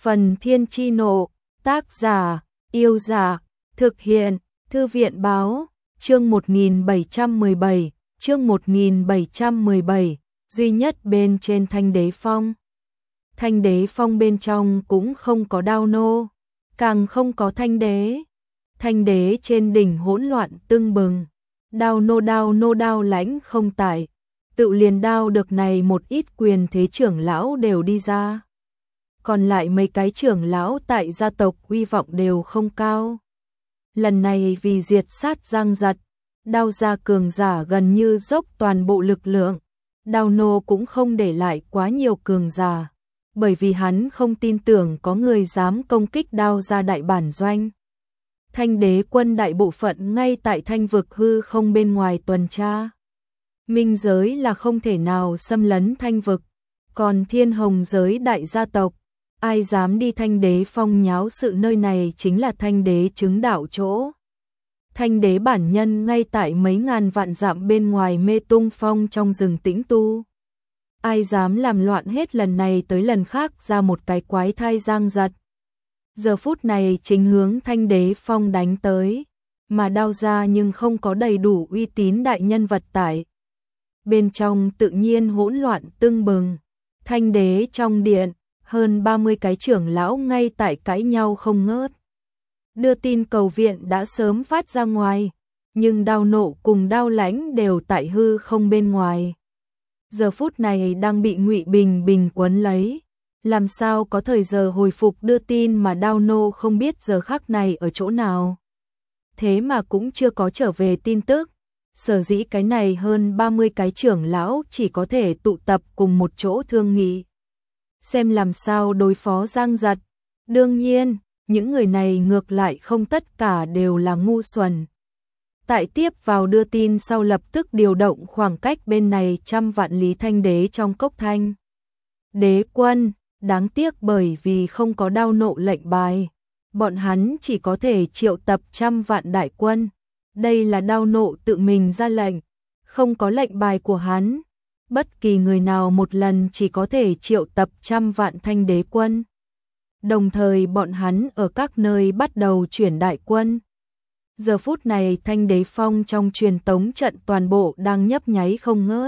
Phần Thiên Chi Nộ, tác giả, Yêu Dạ, thực hiện, Thư viện Báo, chương 1717, chương 1717, duy nhất bên trên Thanh Đế Phong. Thanh Đế Phong bên trong cũng không có đao nô, càng không có thanh đế. Thanh đế trên đỉnh hỗn loạn tưng bừng, đao nô đao lãnh không tại, tự liền đao được này một ít quyền thế trưởng lão đều đi ra. Còn lại mấy cái trưởng lão tại gia tộc uy vọng đều không cao. Lần này vì diệt sát Giang Giật, đao gia cường giả gần như dốc toàn bộ lực lượng, đao nô cũng không để lại quá nhiều cường giả, bởi vì hắn không tin tưởng có người dám công kích đao gia đại bản doanh. Thanh đế quân đại bộ phận ngay tại thanh vực hư không bên ngoài tuần tra. Minh giới là không thể nào xâm lấn thanh vực, còn thiên hồng giới đại gia tộc, ai dám đi Thanh Đế Phong nháo sự, nơi này chính là Thanh Đế chứng đạo chỗ. Thanh Đế bản nhân ngay tại mấy ngàn vạn dặm bên ngoài Mê Tung Phong trong rừng tĩnh tu. Ai dám làm loạn hết lần này tới lần khác ra một cái quái thai Giang Giật. Giờ phút này chính hướng Thanh Đế Phong đánh tới, mà đao ra nhưng không có đầy đủ uy tín đại nhân vật tại. Bên trong tự nhiên hỗn loạn tưng bừng, Thanh Đế trong điện, hơn 30 cái trưởng lão ngay tại cãi nhau không ngớt. Đưa tin cầu viện đã sớm phát ra ngoài, nhưng đao nộ cùng đao lãnh đều tại hư không bên ngoài. Giờ phút này đang bị Ngụy Bình Bình quấn lấy, làm sao có thời giờ hồi phục đưa tin mà đao nô không biết giờ khắc này ở chỗ nào. Thế mà cũng chưa có trở về tin tức, sở dĩ cái này hơn 30 cái trưởng lão chỉ có thể tụ tập cùng một chỗ thương nghị, xem làm sao đối phó Giang Giật. Đương nhiên, những người này ngược lại không tất cả đều là ngu xuẩn. Tại tiếp vào đưa tin sau lập tức điều động khoảng cách bên này trăm vạn lý Thanh Đế trong cốc Thanh Đế quân, đáng tiếc bởi vì không có đao nộ lệnh bài, bọn hắn chỉ có thể triệu tập trăm vạn đại quân. Đây là đao nộ tự mình ra lệnh, không có lệnh bài của hắn. Bất kỳ người nào một lần chỉ có thể triệu tập trăm vạn Thanh Đế quân. Đồng thời bọn hắn ở các nơi bắt đầu chuyển đại quân. Giờ phút này Thanh Đế Phong trong truyền tống trận toàn bộ đang nhấp nháy không ngớt.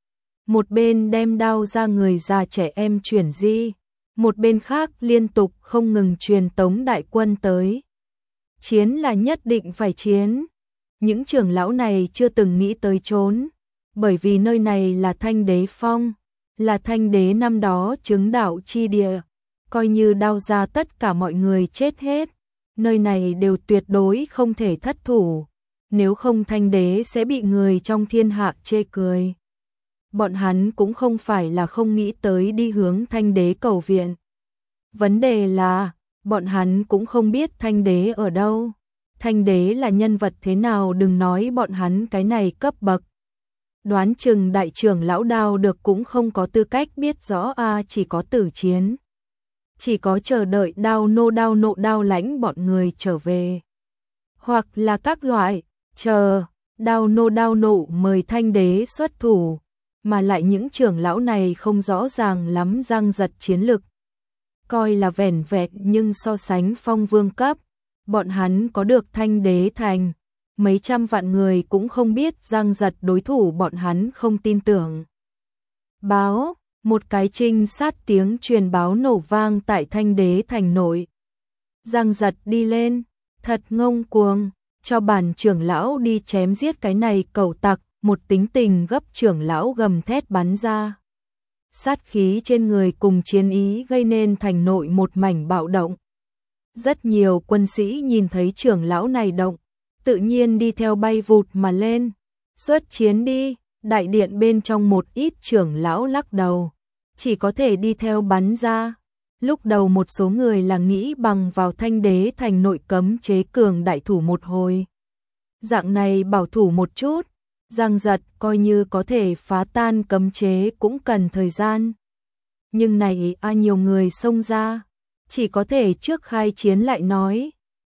Một bên đem đao ra người già trẻ em chuyển di, một bên khác liên tục không ngừng truyền tống đại quân tới. Chiến là nhất định phải chiến. Những trưởng lão này chưa từng nghĩ tới trốn, bởi vì nơi này là Thanh Đế Phong, là Thanh Đế năm đó chứng đạo chi địa, coi như đao ra tất cả mọi người chết hết, nơi này đều tuyệt đối không thể thất thủ, nếu không Thanh Đế sẽ bị người trong thiên hạ chê cười. Bọn hắn cũng không phải là không nghĩ tới đi hướng Thanh Đế cầu viện. Vấn đề là, bọn hắn cũng không biết Thanh Đế ở đâu. Thanh Đế là nhân vật thế nào, đừng nói bọn hắn cái này cấp bậc. Đoán chừng đại trưởng lão đao được cũng không có tư cách biết rõ chỉ có tử chiến. Chỉ có chờ đợi đao nộ đao lãnh bọn người trở về. Hoặc là các loại, chờ, đao nộ mời Thanh Đế xuất thủ, mà lại những trưởng lão này không rõ ràng lắm Giang Giật chiến lực. Coi là vẻn vẹn nhưng so sánh phong vương cấp, bọn hắn có được Thanh Đế thành, mấy trăm vạn người cũng không biết Giang Giật đối thủ, bọn hắn không tin tưởng. Báo, một cái trinh sát tiếng truyền báo nổ vang tại Thanh Đế thành nội. Giang Giật đi lên, thật ngông cuồng, cho bản trưởng lão đi chém giết cái này cẩu tặc, một tính tình gấp trưởng lão gầm thét bắn ra. Sát khí trên người cùng chiến ý gây nên thành nội một mảnh bạo động. Rất nhiều quân sĩ nhìn thấy trưởng lão này động, tự nhiên đi theo bay vụt mà lên. Xuất chiến đi, đại điện bên trong một ít trưởng lão lắc đầu, chỉ có thể đi theo bắn ra. Lúc đầu một số người là nghĩ bằng vào Thanh Đế thành nội cấm chế cường đại thủ một hồi. Dạng này bảo thủ một chút, Giang Giật coi như có thể phá tan cấm chế cũng cần thời gian. Nhưng này nhiều người xông ra, chỉ có thể trước khai chiến lại nói.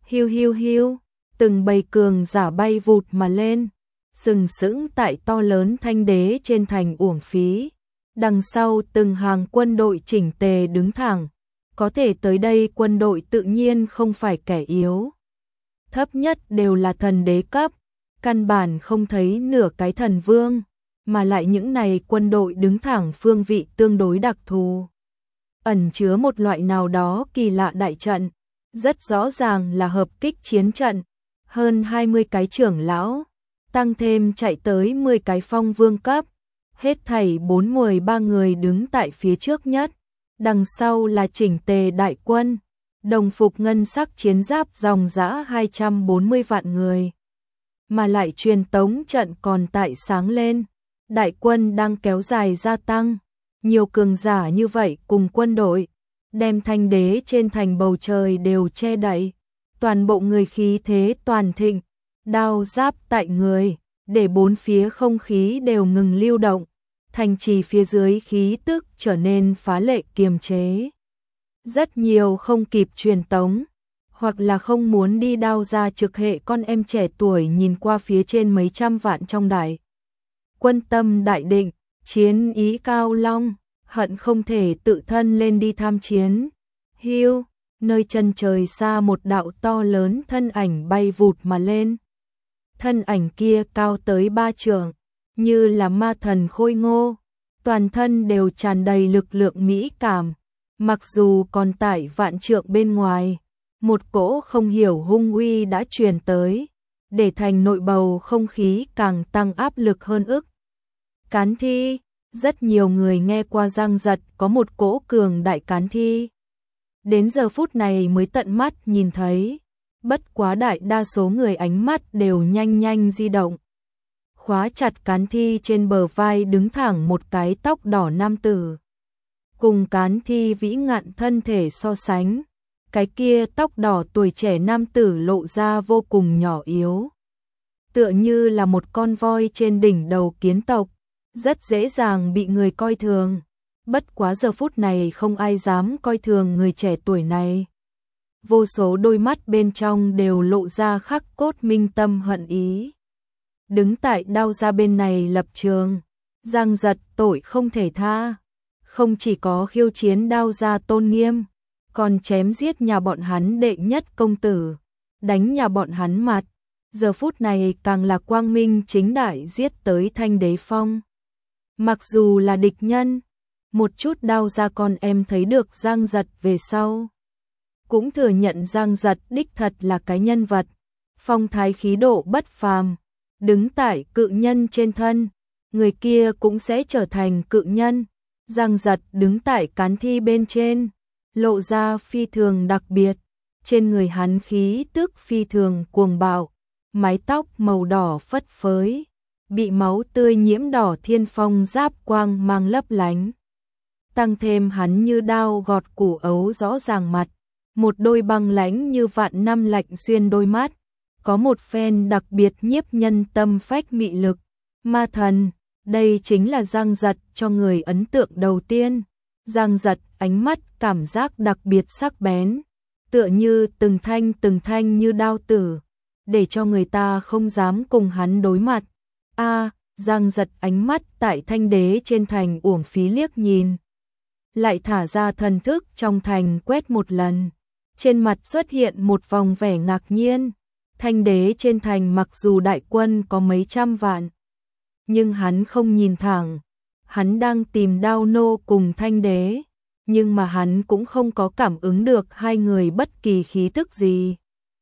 Hiu, từng bầy cường giả bay vụt mà lên, sừng sững tại to lớn Thanh Đế trên thành uổng phí. Đằng sau từng hàng quân đội chỉnh tề đứng thẳng, có thể tới đây quân đội tự nhiên không phải kẻ yếu. Thấp nhất đều là thần đế cấp, căn bản không thấy nửa cái thần vương, mà lại những này quân đội đứng thẳng phương vị tương đối đặc thù. Ẩn chứa một loại nào đó kỳ lạ đại trận, rất rõ ràng là hợp kích chiến trận, hơn 20 cái trưởng lão, tăng thêm chạy tới 10 cái phong vương cấp, hết thảy 43 người đứng tại phía trước nhất, đằng sau là chỉnh tề đại quân, đồng phục ngân sắc chiến giáp dòng dã 240 vạn người. Mà lại truyền tống trận còn tại sáng lên, đại quân đang kéo dài gia tăng, nhiều cường giả như vậy cùng quân đội, đem Thanh Đế trên thành bầu trời đều che đậy, toàn bộ người khí thế toàn thịnh, đao giáp tại người, để bốn phía không khí đều ngừng lưu động, thành trì phía dưới khí tức trở nên phá lệ kiềm chế. Rất nhiều không kịp truyền tống, hoặc là không muốn đi đao ra trực hệ con em trẻ tuổi nhìn qua phía trên mấy trăm vạn trong đại quân tâm đại định, chiến ý cao long, hận không thể tự thân lên đi tham chiến. Hiu, nơi chân trời xa một đạo to lớn thân ảnh bay vụt mà lên. Thân ảnh kia cao tới 3 trượng, như là ma thần khôi ngô, toàn thân đều tràn đầy lực lượng mỹ cảm, mặc dù còn tại vạn trượng bên ngoài, một cỗ không hiểu hung uy đã truyền tới, để thành nội bầu không khí càng tăng áp lực hơn ức. Cán thi, rất nhiều người nghe qua Giang Giật có một cỗ cường đại cán thi. Đến giờ phút này mới tận mắt nhìn thấy, bất quá đại đa số người ánh mắt đều nhanh nhanh di động. Khóa chặt cán thi trên bờ vai đứng thẳng một cái tóc đỏ nam tử. Cùng cán thi vĩ ngạn thân thể so sánh, cái kia tóc đỏ tuổi trẻ nam tử lộ ra vô cùng nhỏ yếu. Tựa như là một con voi trên đỉnh đầu kiến tộc, rất dễ dàng bị người coi thường. Bất quá giờ phút này không ai dám coi thường người trẻ tuổi này. Vô số đôi mắt bên trong đều lộ ra khắc cốt minh tâm hận ý. Đứng tại đao ra bên này lập trường, Giang Giật tội không thể tha. Không chỉ có khiêu chiến đao ra tôn nghiêm, còn chém giết nhà bọn hắn đệ nhất công tử, đánh nhà bọn hắn mặt. Giờ phút này càng là quang minh chính đại giết tới Thanh Đế Phong. Mặc dù là địch nhân, một chút đao ra con em thấy được Giang Giật về sau, cũng thừa nhận Giang Giật đích thật là cái nhân vật, phong thái khí độ bất phàm, đứng tại cự nhân trên thân, người kia cũng sẽ trở thành cự nhân. Giang Giật đứng tại cán thi bên trên, lộ ra phi thường đặc biệt, trên người hắn khí tức phi thường cuồng bạo, mái tóc màu đỏ phất phới, bị máu tươi nhiễm đỏ thiên phong giáp quang mang lấp lánh. Tăng thêm hắn như đao gọt củ ấu rõ ràng mặt, một đôi băng lãnh như vạn năm lạnh xuyên đôi mắt, có một phen đặc biệt nhiếp nhân tâm phách mị lực. Ma thần, đây chính là Giang Giật cho người ấn tượng đầu tiên. Giang Giật ánh mắt cảm giác đặc biệt sắc bén, tựa như từng thanh như đao tử, để cho người ta không dám cùng hắn đối mặt. Giang Giật ánh mắt tại Thanh Đế trên thành uổng phí liếc nhìn, lại thả ra thần thức trong thành quét một lần, trên mặt xuất hiện một vòng vẻ ngạc nhiên. Thanh Đế trên thành mặc dù đại quân có mấy trăm vạn, nhưng hắn không nhìn thẳng, hắn đang tìm Đao Nô cùng Thanh Đế, nhưng mà hắn cũng không có cảm ứng được hai người bất kỳ khí tức gì.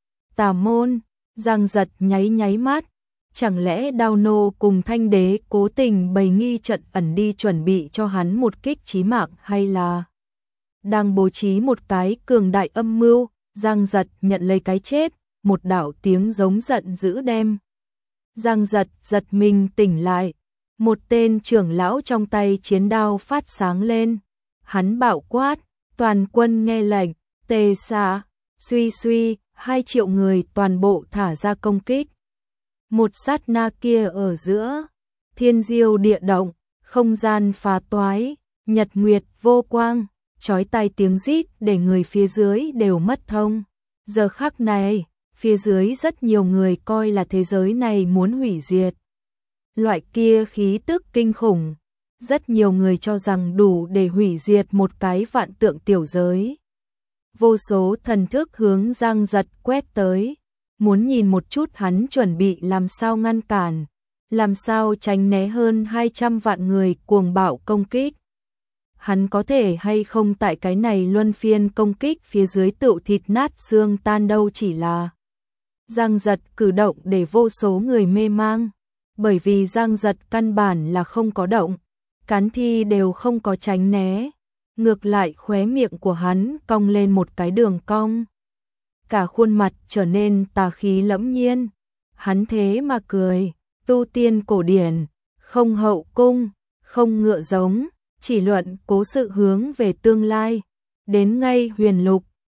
Tà môn, Giang Giật nháy mắt, chẳng lẽ Đao Nô cùng Thanh Đế cố tình bày nghi trận ẩn đi chuẩn bị cho hắn một kích chí mạng, hay là đang bố trí một cái cường đại âm mưu? Giang Giật nhận lấy cái chết, một đạo tiếng giống giận dữ đem Giang Giật giật mình tỉnh lại. Một tên trưởng lão trong tay chiến đao phát sáng lên, hắn bạo quát, toàn quân nghe lệnh, tề xạ, suy, 2 triệu người toàn bộ thả ra công kích. Một sát na kia ở giữa, thiên diêu địa động, không gian phá toái, nhật nguyệt vô quang, chói tai tiếng rít để người phía dưới đều mất thông. Giờ khắc này, phía dưới rất nhiều người coi là thế giới này muốn hủy diệt. Loại kia khí tức kinh khủng, rất nhiều người cho rằng đủ để hủy diệt một cái vạn tượng tiểu giới. vô số thần thức hướng Giang Giật quét tới, muốn nhìn một chút hắn chuẩn bị làm sao ngăn cản, làm sao tránh né hơn 200 vạn người cuồng bạo công kích. Hắn có thể hay không tại cái này luân phiên công kích phía dưới tựu thịt nát xương tan đâu, chỉ là Giang Giật cử động để vô số người mê mang, bởi vì Giang Giật căn bản là không có động, cán thi đều không có tránh né, ngược lại khóe miệng của hắn cong lên một cái đường cong. Cả khuôn mặt trở nên tà khí lẫm nhiên, hắn thế mà cười, tu tiên cổ điển, không hậu cung, không ngựa giống, chỉ luận cố sự hướng về tương lai, đến ngay huyền lục,